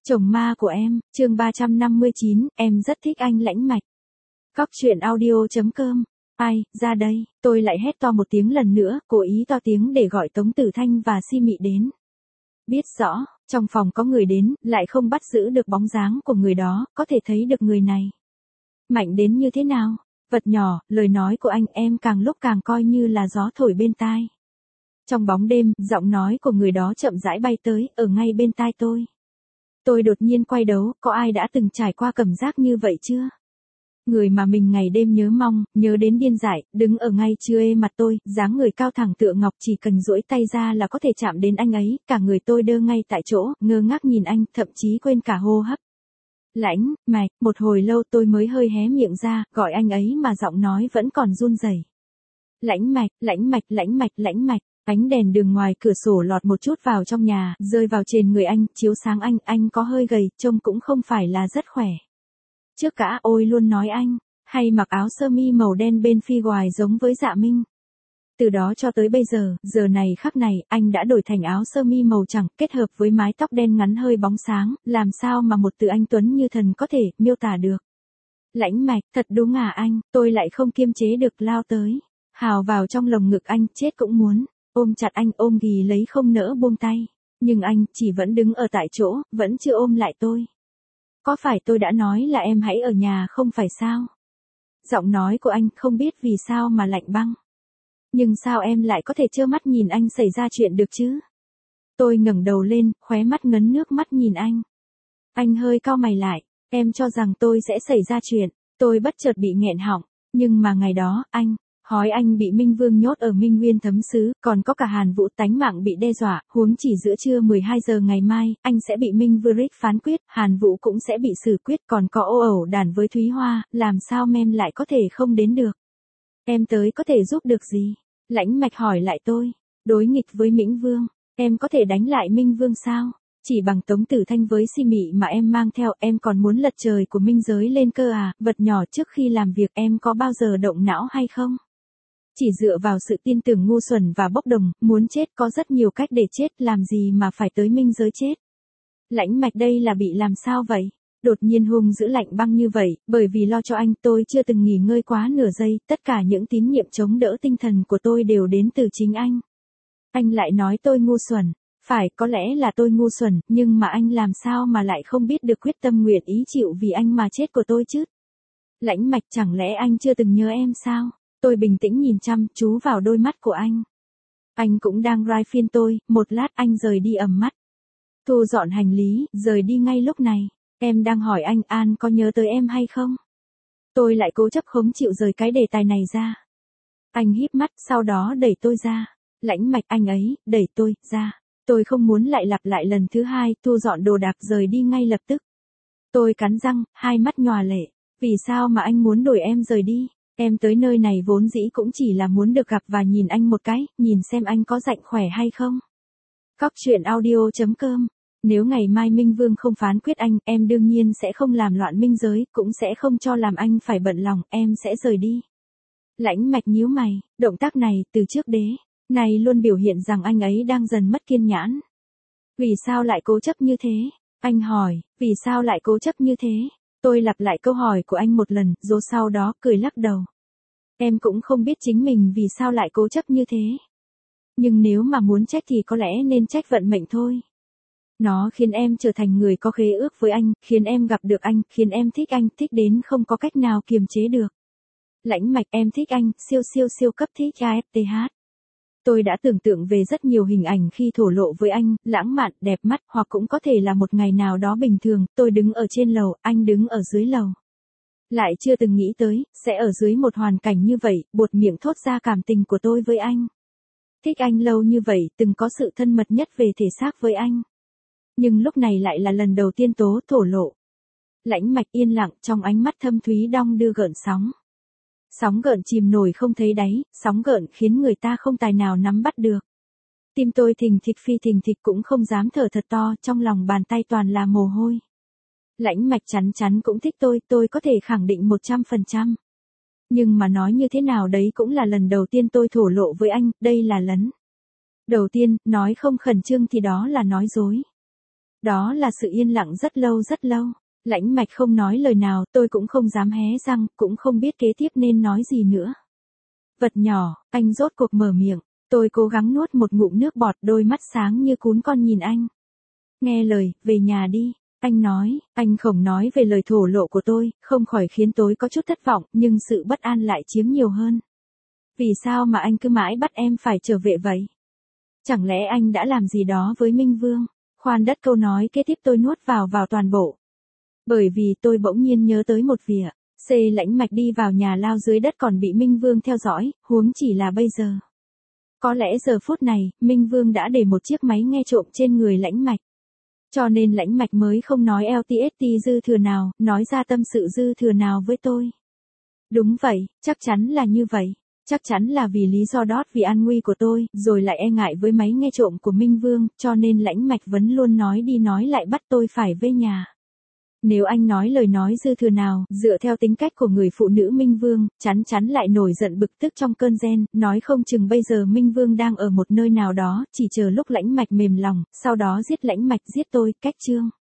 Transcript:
Chồng ma của em, chương 359, em rất thích anh lãnh mạch. Cóc truyện audio.com. Ai, ra đây, tôi lại hét to một tiếng lần nữa, cố ý to tiếng để gọi Tống Tử Thanh và Si Mị đến. Biết rõ, trong phòng có người đến, lại không bắt giữ được bóng dáng của người đó, có thể thấy được người này mạnh đến như thế nào. Vật nhỏ, lời nói của anh em càng lúc càng coi như là gió thổi bên tai. Trong bóng đêm, giọng nói của người đó chậm rãi bay tới, ở ngay bên tai tôi. Tôi đột nhiên quay đầu, có ai đã từng trải qua cảm giác như vậy chưa? Người mà mình ngày đêm nhớ mong, nhớ đến điên dại, đứng ở ngay trưa mặt tôi, dáng người cao thẳng tựa ngọc, chỉ cần duỗi tay ra là có thể chạm đến anh ấy, cả người tôi đơ ngay tại chỗ, ngơ ngác nhìn anh, thậm chí quên cả hô hấp. Lãnh mạch, một hồi lâu tôi mới hơi hé miệng ra, gọi anh ấy mà giọng nói vẫn còn run rẩy. Lãnh mạch, lãnh mạch, lãnh mạch, lãnh mạch. Ánh đèn đường ngoài cửa sổ lọt một chút vào trong nhà, rơi vào trên người anh, chiếu sáng anh có hơi gầy, trông cũng không phải là rất khỏe. Trước cả ôi luôn nói anh, hay mặc áo sơ mi màu đen bên phi ngoài giống với Dạ Minh. Từ đó cho tới bây giờ, giờ này khắc này, anh đã đổi thành áo sơ mi màu trắng, kết hợp với mái tóc đen ngắn hơi bóng sáng, làm sao mà một từ anh tuấn như thần có thể miêu tả được. Lãnh mạch, thật đúng à anh, tôi lại không kiềm chế được lao tới, hào vào trong lồng ngực anh, chết cũng muốn. Ôm chặt anh, ôm ghì lấy không nỡ buông tay. Nhưng anh chỉ vẫn đứng ở tại chỗ, vẫn chưa ôm lại tôi. Có phải tôi đã nói là em hãy ở nhà không phải sao? Giọng nói của anh không biết vì sao mà lạnh băng. Nhưng sao em lại có thể trơ mắt nhìn anh xảy ra chuyện được chứ? Tôi ngẩng đầu lên, khóe mắt ngấn nước mắt nhìn anh. Anh hơi cau mày lại, em cho rằng tôi sẽ xảy ra chuyện. Tôi bất chợt bị nghẹn họng, nhưng mà ngày đó, Hói anh bị Minh Vương nhốt ở Minh Nguyên Thấm Sứ, còn có cả Hàn Vũ tánh mạng bị đe dọa, huống chỉ giữa trưa 12 giờ ngày mai, anh sẽ bị Minh Vương phán quyết, Hàn Vũ cũng sẽ bị xử quyết, còn có ô ẩu đàn với Thúy Hoa, làm sao em lại có thể không đến được? Em tới có thể giúp được gì? Lãnh mạch hỏi lại tôi, đối nghịch với Minh Vương, em có thể đánh lại Minh Vương sao? Chỉ bằng Tống Tử Thanh với Si Mị mà em mang theo, em còn muốn lật trời của minh giới lên cơ à? Vật nhỏ, trước khi làm việc em có bao giờ động não hay không? Chỉ dựa vào sự tin tưởng ngu xuẩn và bốc đồng, muốn chết có rất nhiều cách để chết, làm gì mà phải tới minh giới chết. Lãnh mạch đây là bị làm sao vậy? Đột nhiên hung dữ lạnh băng như vậy, bởi vì lo cho anh tôi chưa từng nghỉ ngơi quá nửa giây, tất cả những tín nhiệm chống đỡ tinh thần của tôi đều đến từ chính anh. Anh lại nói tôi ngu xuẩn. Phải, có lẽ là tôi ngu xuẩn, nhưng mà anh làm sao mà lại không biết được quyết tâm nguyện ý chịu vì anh mà chết của tôi chứ? Lãnh mạch, chẳng lẽ anh chưa từng nhớ em sao? Tôi bình tĩnh nhìn chăm chú vào đôi mắt của anh. Anh cũng đang rai phiên tôi, một lát anh rời đi ầm mắt. Thu dọn hành lý, rời đi ngay lúc này. Em đang hỏi anh An có nhớ tới em hay không? Tôi lại cố chấp không chịu rời cái đề tài này ra. Anh híp mắt, sau đó đẩy tôi ra. Lãnh mạch, anh ấy, đẩy tôi ra. Tôi không muốn lại lặp lại lần thứ hai, thu dọn đồ đạc rời đi ngay lập tức. Tôi cắn răng, hai mắt nhòa lệ. Vì sao mà anh muốn đuổi em rời đi? Em tới nơi này vốn dĩ cũng chỉ là muốn được gặp và nhìn anh một cái, nhìn xem anh có rảnh khỏe hay không. Cóc truyện audio.com. Nếu ngày mai Minh Vương không phán quyết anh, em đương nhiên sẽ không làm loạn minh giới, cũng sẽ không cho làm anh phải bận lòng, em sẽ rời đi. Lãnh mạch nhíu mày, động tác này, từ trước này luôn biểu hiện rằng anh ấy đang dần mất kiên nhẫn. Vì sao lại cố chấp như thế? Anh hỏi, vì sao lại cố chấp như thế? Tôi lặp lại câu hỏi của anh một lần, rồi sau đó cười lắc đầu. Em cũng không biết chính mình vì sao lại cố chấp như thế. Nhưng nếu mà muốn trách thì có lẽ nên trách vận mệnh thôi. Nó khiến em trở thành người có khế ước với anh, khiến em gặp được anh, khiến em thích anh, thích đến không có cách nào kiềm chế được. Lãnh mạch, em thích anh, siêu cấp thích AFTH. Tôi đã tưởng tượng về rất nhiều hình ảnh khi thổ lộ với anh, lãng mạn, đẹp mắt, hoặc cũng có thể là một ngày nào đó bình thường, tôi đứng ở trên lầu, anh đứng ở dưới lầu. Lại chưa từng nghĩ tới, sẽ ở dưới một hoàn cảnh như vậy, buột miệng thốt ra cảm tình của tôi với anh. Thích anh lâu như vậy, từng có sự thân mật nhất về thể xác với anh. Nhưng lúc này lại là lần đầu tiên tố thổ lộ. Lãnh mạch yên lặng, trong ánh mắt thâm thúy đong đưa gợn sóng. Sóng gợn chìm nổi không thấy đáy, sóng gợn khiến người ta không tài nào nắm bắt được. Tim tôi thình thịch phi thình thịch cũng không dám thở thật to, trong lòng bàn tay toàn là mồ hôi. Lãnh mạch chắn cũng thích tôi có thể khẳng định 100%. Nhưng mà nói như thế nào đấy cũng là lần đầu tiên tôi thổ lộ với anh, đây là lần đầu tiên, nói không khẩn trương thì đó là nói dối. Đó là sự yên lặng rất lâu rất lâu. Lãnh Mạch không nói lời nào, tôi cũng không dám hé răng, cũng không biết kế tiếp nên nói gì nữa. Vật nhỏ, anh rốt cuộc mở miệng. Tôi cố gắng nuốt một ngụm nước bọt, đôi mắt sáng như cún con nhìn anh. Nghe lời, về nhà đi. Anh nói, anh không nói về lời thổ lộ của tôi, không khỏi khiến tôi có chút thất vọng, nhưng sự bất an lại chiếm nhiều hơn. Vì sao mà anh cứ mãi bắt em phải trở về vậy? Chẳng lẽ anh đã làm gì đó với Minh Vương? Khoan đất, câu nói kế tiếp tôi nuốt vào toàn bộ. Bởi vì tôi bỗng nhiên nhớ tới một việc. Lãnh Mạch đi vào nhà lao dưới đất còn bị Minh Vương theo dõi, huống chỉ là bây giờ. Có lẽ giờ phút này, Minh Vương đã để một chiếc máy nghe trộm trên người Lãnh Mạch. Cho nên Lãnh Mạch mới không nói LTST dư thừa nào, nói ra tâm sự dư thừa nào với tôi. Đúng vậy, chắc chắn là như vậy. Chắc chắn là vì lý do đó, vì an nguy của tôi, rồi lại e ngại với máy nghe trộm của Minh Vương, cho nên Lãnh Mạch vẫn luôn nói đi nói lại bắt tôi phải về nhà. Nếu anh nói lời nói dư thừa nào, dựa theo tính cách của người phụ nữ Minh Vương, chắn lại nổi giận bực tức trong cơn ghen, nói không chừng bây giờ Minh Vương đang ở một nơi nào đó, chỉ chờ lúc Lãnh Mạch mềm lòng, sau đó giết Lãnh Mạch, giết tôi, cách chương.